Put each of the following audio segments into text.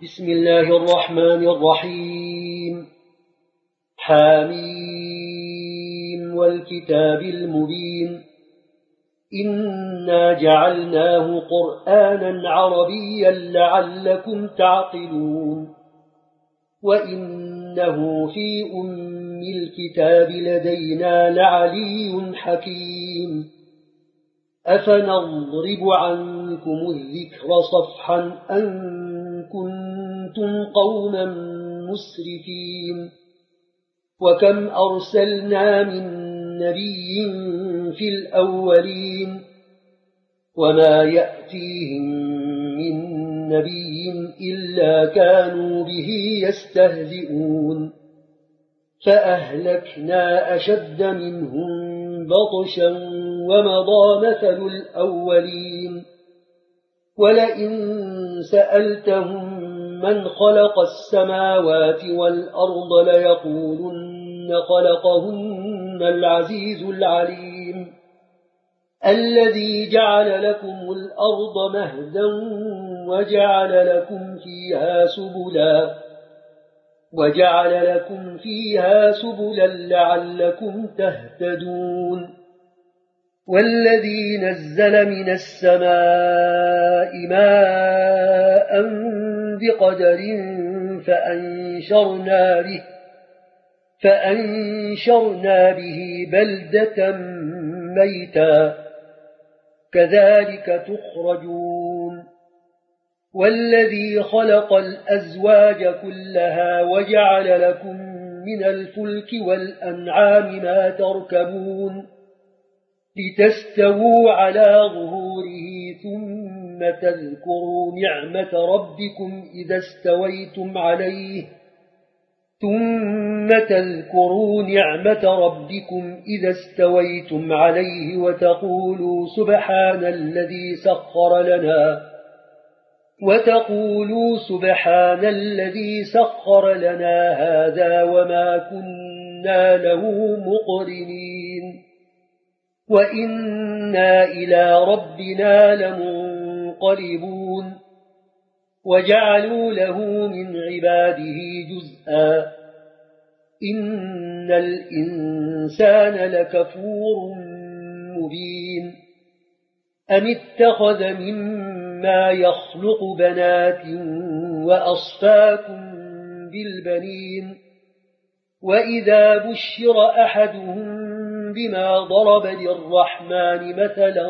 بسم الله الرحمن الرحيم. حاميم والكتاب المبين. إنا جعلناه قرآنا عربيا لعلكم تعقلون. وإنه في الكتاب لدينا لعلي حكيم. أفنضرب عنكم الذكر صفحا أن كنتم قوما مسرفين. وكم أرسلنا من نبي في الأولين وما يأتيهم من نبي إلا كانوا به يستهزئون. فأهلكنا أشد منهم بطشا ومضى مثل الأولين. ولئن سألتهم من خلق السماوات والأرض ليقولن خلقهن العزيز العليم. الذي جعل لكم الأرض مهدا وجعل لكم فيها سبلا لعلكم تهتدون. والذي نزل من السماء ماء بقدر فأنشرنا به بلدة ميتا كذلك تخرجون. والذي خلق الأزواج كلها وجعل لكم من الفلك والأنعام ما تركبون لتستووا على ظهوره ثم تذكروا نعمة ربكم إذا استويتم عليه وتقولوا سبحان الذي سخر لنا هذا وما كنا له مقرنين وإنا إلى ربنا لمنقلبون. وجعلوا له من عباده جزءا. إن الإنسان لكفور مبين. أم اتخذ مما يخلق بنات وأصفاكم بالبنين. وإذا بشر أحدهم بما ضرب للرحمن مثلا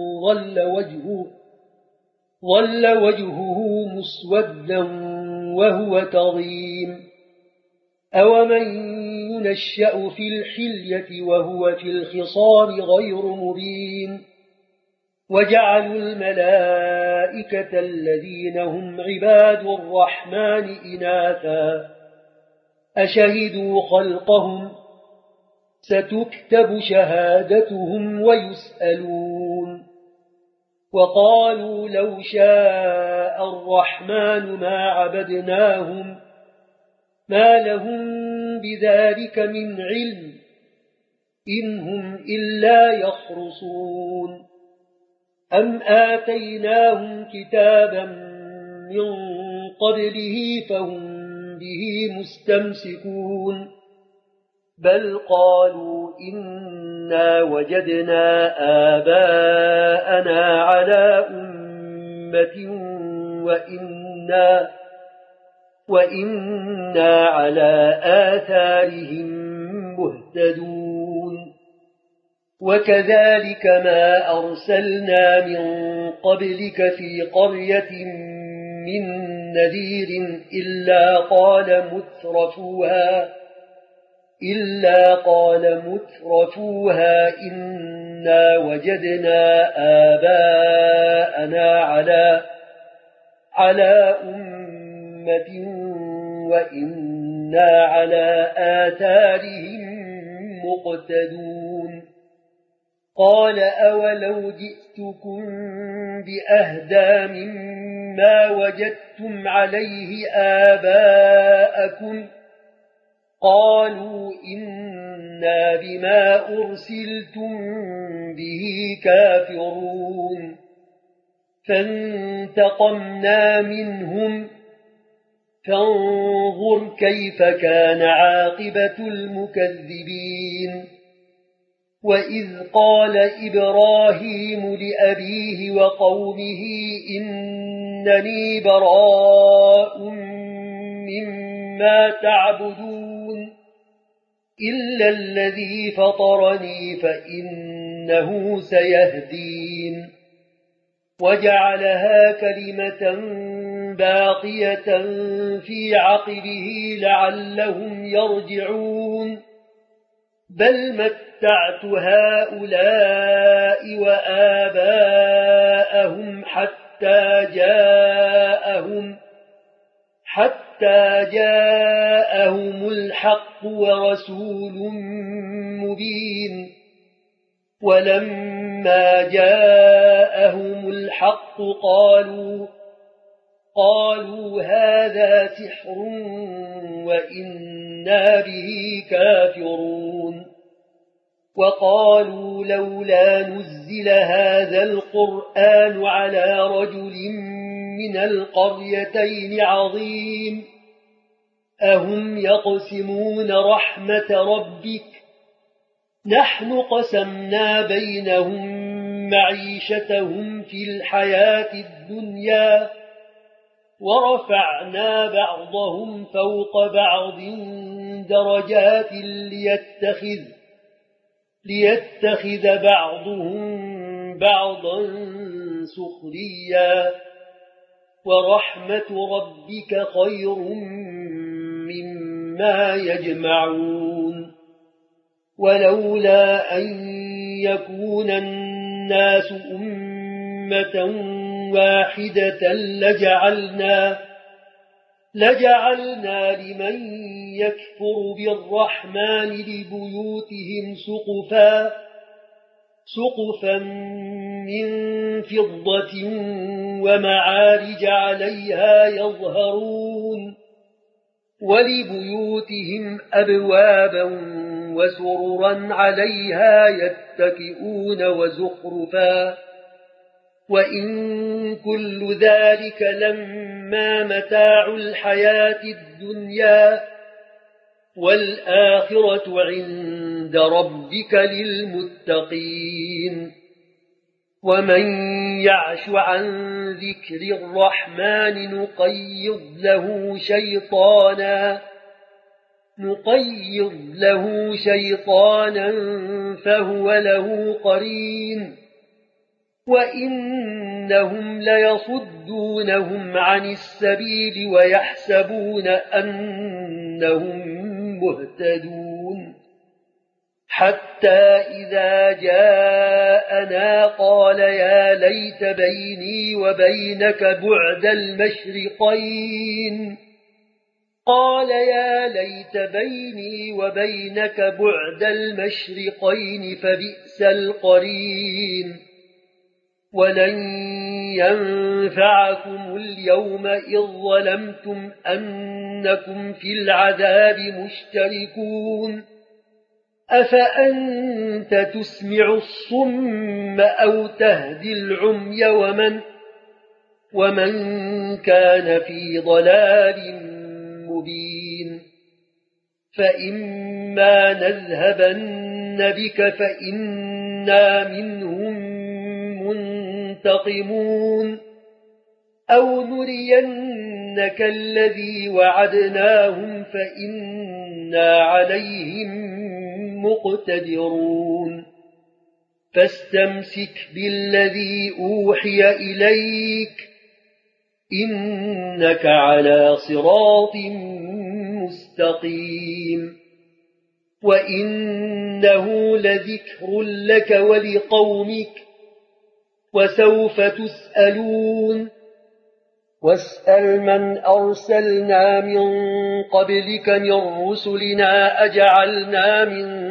ظل وجهه مسودا وهو كظيم. أومن ينشأ في الحلية وهو في الخصام غير مبين. وجعلوا الملائكة الذين هم عباد الرحمن إناثا أشهدوا خلقهم ستكتب شهادتهم ويسألون. وقالوا لو شاء الرحمن ما عبدناهم ما لهم بذلك من علم إن هم إلا يخرصون. أم آتيناهم كتابا من قبله فهم به مستمسكون. بل قالوا إنا وجدنا آباءنا على أمة وإنا على آثارهم مهتدون. وكذلك ما أرسلنا من قبلك في قرية من نذير إلا قال مترفوها إنا وجدنا آباءنا على أمة وإنا على آثارهم مقتدون. قال أولو جئتكم بأهدى مما وجدتم عليه آباءكم قالوا إنا بما أرسلتم به كافرون. فانتقمنا منهم فانظر كيف كان عاقبة المكذبين وإذ قال إبراهيم لأبيه وقومه إنني براء مما تعبدون إلا الذي فطرني فإنه سيهدين وجعلها كلمة باقية في عقبه لعلهم يرجعون بل متعت هؤلاء وآباءهم حتى جاءهم الحق ورسول مبين ولما جاءهم الحق قالوا هذا سحر وإنا به كافرون وقالوا لولا نزل هذا القرآن على رجل من القريتين عظيم أهم يقسمون رحمة ربك نحن قسمنا بينهم معيشتهم في الحياة الدنيا ورفعنا بعضهم فوق بعض درجات ليتخذ بعضهم بعضا سخريا ورحمة ربك خير مما يجمعون ولولا أن يكون الناس أمة واحدة لجعلنا لمن يكفر بالرحمن لبيوتهم سقفا من فضة ومعارج عليها يظهرون ولبيوتهم أبوابا وسررا عليها يتكئون وزخرفا وإن كل ذلك لما متاع الحياة الدنيا والآخرة عند ربك للمتقين ومن يعش عن ذكر الرحمن نقيض له شيطانا فهو له قرين وإنهم ليصدونهم عن السبيل ويحسبون أنهم مهتدون حتى إذا جاءنا قال يا ليت بيني وبينك بعد المشرقين فبئس القرين ولن ينفعكم اليوم إذ ظلمتم أنكم في العذاب مشتركون أفأنت تسمع الصم أو تهدي العمي ومن كان في ضلال مبين فإما نذهبن بك فإنا منهم منتقمون أو نرينك الذي وعدناهم فإنا عليهم مقتدرون فاستمسك بالذي أوحي إليك إنك على صراط مستقيم وإنه لذكر لك ولقومك وسوف تسألون واسأل من أرسلنا من قبلك من رسلنا أجعلنا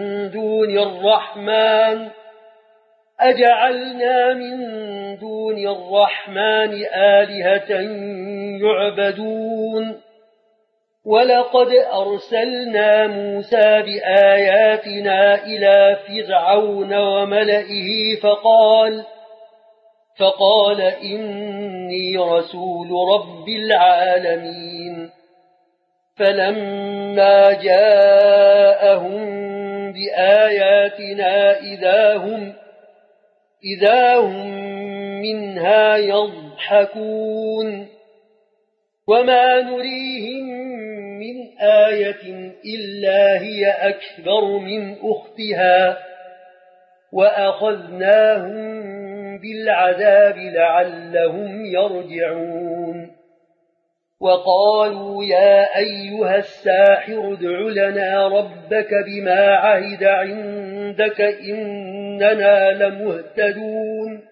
من دون الرحمن آلهة يعبدون ولقد أرسلنا موسى بآياتنا إلى فرعون وملئه فقال إني رسول رب العالمين فلما جاءهم بآياتنا إذا هم منها يضحكون وما نريهم من آية إلا هي أكبر من أختها وأخذناهم بالعذاب لعلهم يرجعون وقالوا يا أيها الساحر ادع لنا ربك بما عهد عندك إننا لمهتدون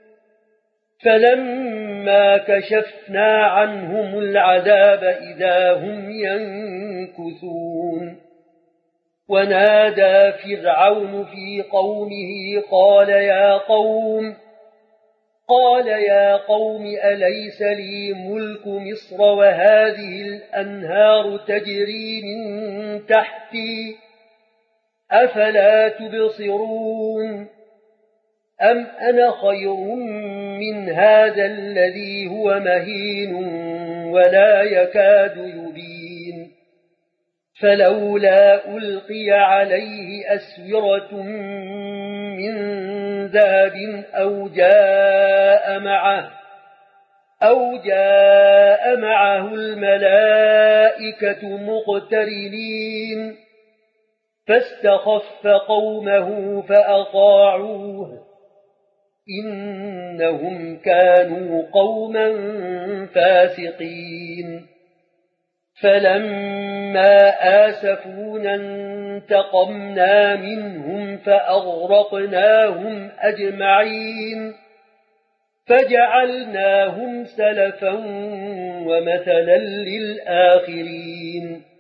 فلما كشفنا عنهم العذاب إذا هم ينكثون ونادى فرعون في قومه قال يا قوم أليس لي ملك مصر وهذه الأنهار تجري من تحتي أفلا تبصرون أم أنا خير من هذا الذي هو مهين ولا يكاد يبين فلولا ألقي عليه أسورة من ذهب أو جاء معه الملائكة مقترنين فاستخف قومه فأطاعوه إنهم كانوا قوما فاسقين فلما آسفونا انتقمنا منهم فأغرقناهم أجمعين فجعلناهم سلفا ومثلا للآخرين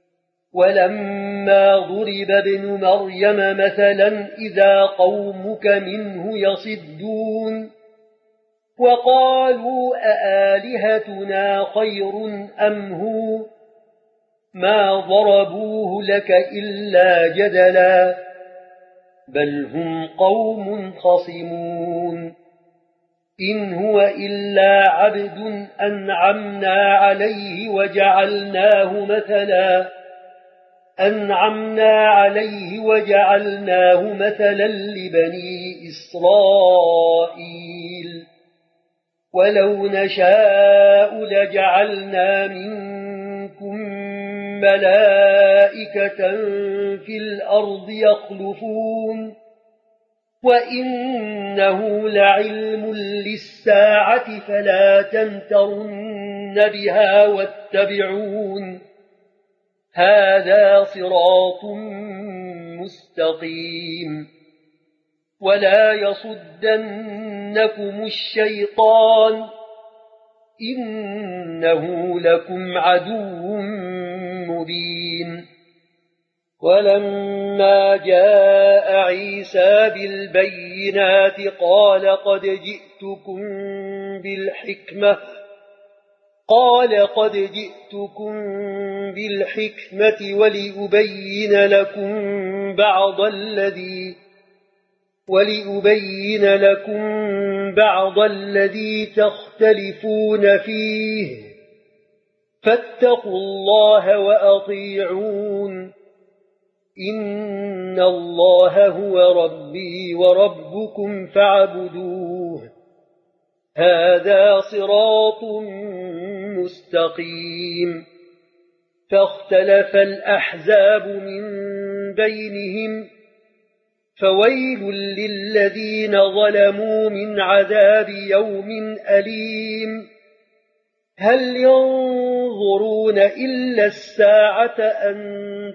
ولما ضرب ابن مريم مثلا إذا قومك منه يصدون وقالوا أآلهتنا خير أم هو ما ضربوه لك إلا جدلا بل هم قوم خصمون إن هو إلا عبد أنعمنا عليه وجعلناه مثلا لبني إسرائيل ولو نشاء لجعلنا منكم ملائكة في الأرض يخلفون وإنه لعلم للساعة فلا تمترن بها واتبعون هذا صراط مستقيم ولا يصدنكم الشيطان إنه لكم عدو مبين ولما جاء عيسى بالبينات قال قد جئتكم بالحكمة ولأبين لكم بعض الذي تختلفون فيه فاتقوا الله وأطيعون إن الله هو ربي وربكم فاعبدوه هذا صراط مستقيم فاختلف الأحزاب من بينهم فويل للذين ظلموا من عذاب يوم أليم هل ينظرون إلا الساعة أن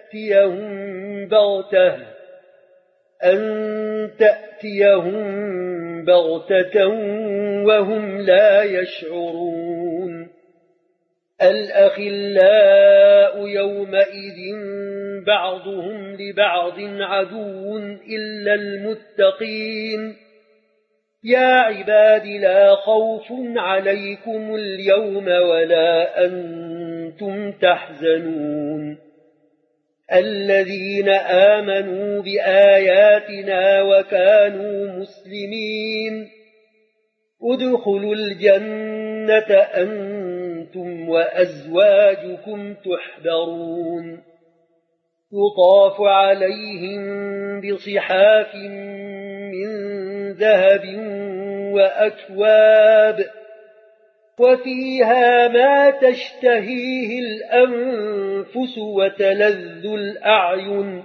تأتيهم بغتة وهم لا يشعرون الأخلاء يومئذ بعضهم لبعض عدو إلا المتقين يا عباد لا خوف عليكم اليوم ولا أنتم تحزنون الذين آمنوا بآياتنا وكانوا مسلمين ادخلوا الجنة أنتم وأزواجكم تحبرون يطاف عليهم بصحاف من ذهب وأكواب وفيها ما تشتهيه الأنفس وتلذ الأعين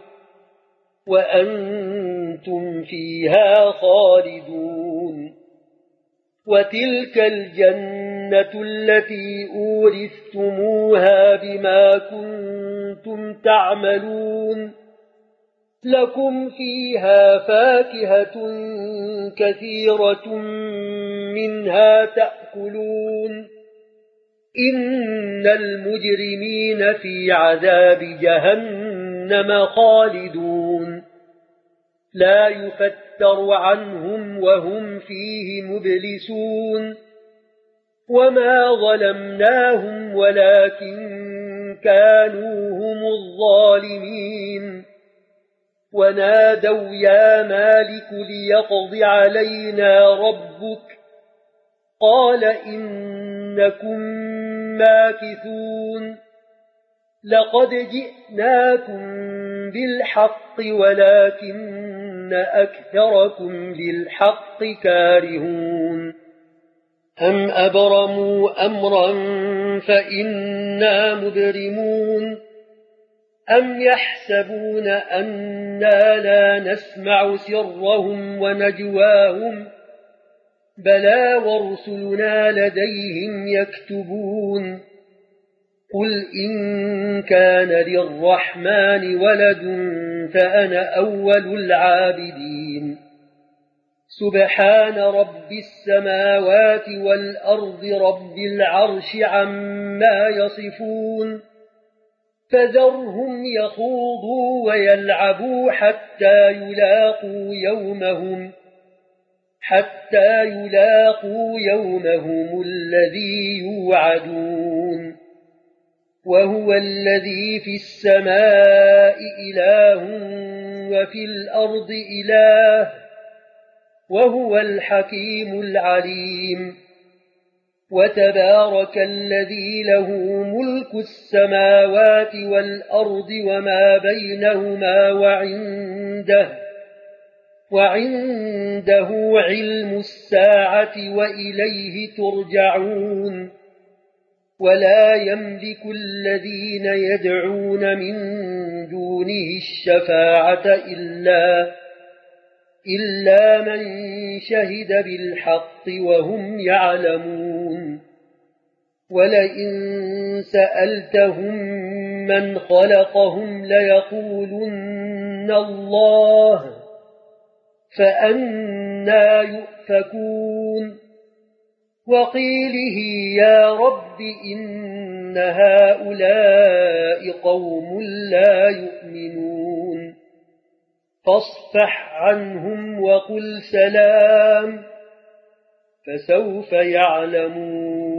وأنتم فيها خالدون وتلك الجنة التي أورثتموها بما كنتم تعملون لكم فيها فاكهة كثيرة منها تأكلون إن المجرمين في عذاب جهنم خالدون لا يفتر عنهم وهم فيه مبلسون وما ظلمناهم ولكن كانوا هم الظالمين ونادوا يا مالك ليقض علينا ربك قال إنكم ماكثون لقد جئناكم بالحق ولكن أكثركم للحق كارهون أم أبرموا أمرا فإنا مبرمون أم يحسبون أننا لا نسمع سرهم ونجواهم بلى ورسلنا لديهم يكتبون قل إن كان للرحمن ولد فأنا أول العابدين سبحان رب السماوات والأرض رب العرش عما يصفون فذرهم يخوضوا ويلعبوا حتى يلاقوا يومهم الذي يوعدون وهو الذي في السماء إله وفي الأرض إله وهو الحكيم العليم وتبارك الذي له ملك السماوات والأرض وما بينهما وعنده علم الساعة وإليه ترجعون ولا يملك الذين يدعون من دونه الشفاعة إلا من شهد بالحق وهم يعلمون ولئن سألتهم من خلقهم ليقولن الله فأنى يؤفكون وقيله يا رب إن هؤلاء قوم لا يؤمنون فاصفح عنهم وقل سلام فسوف يعلمون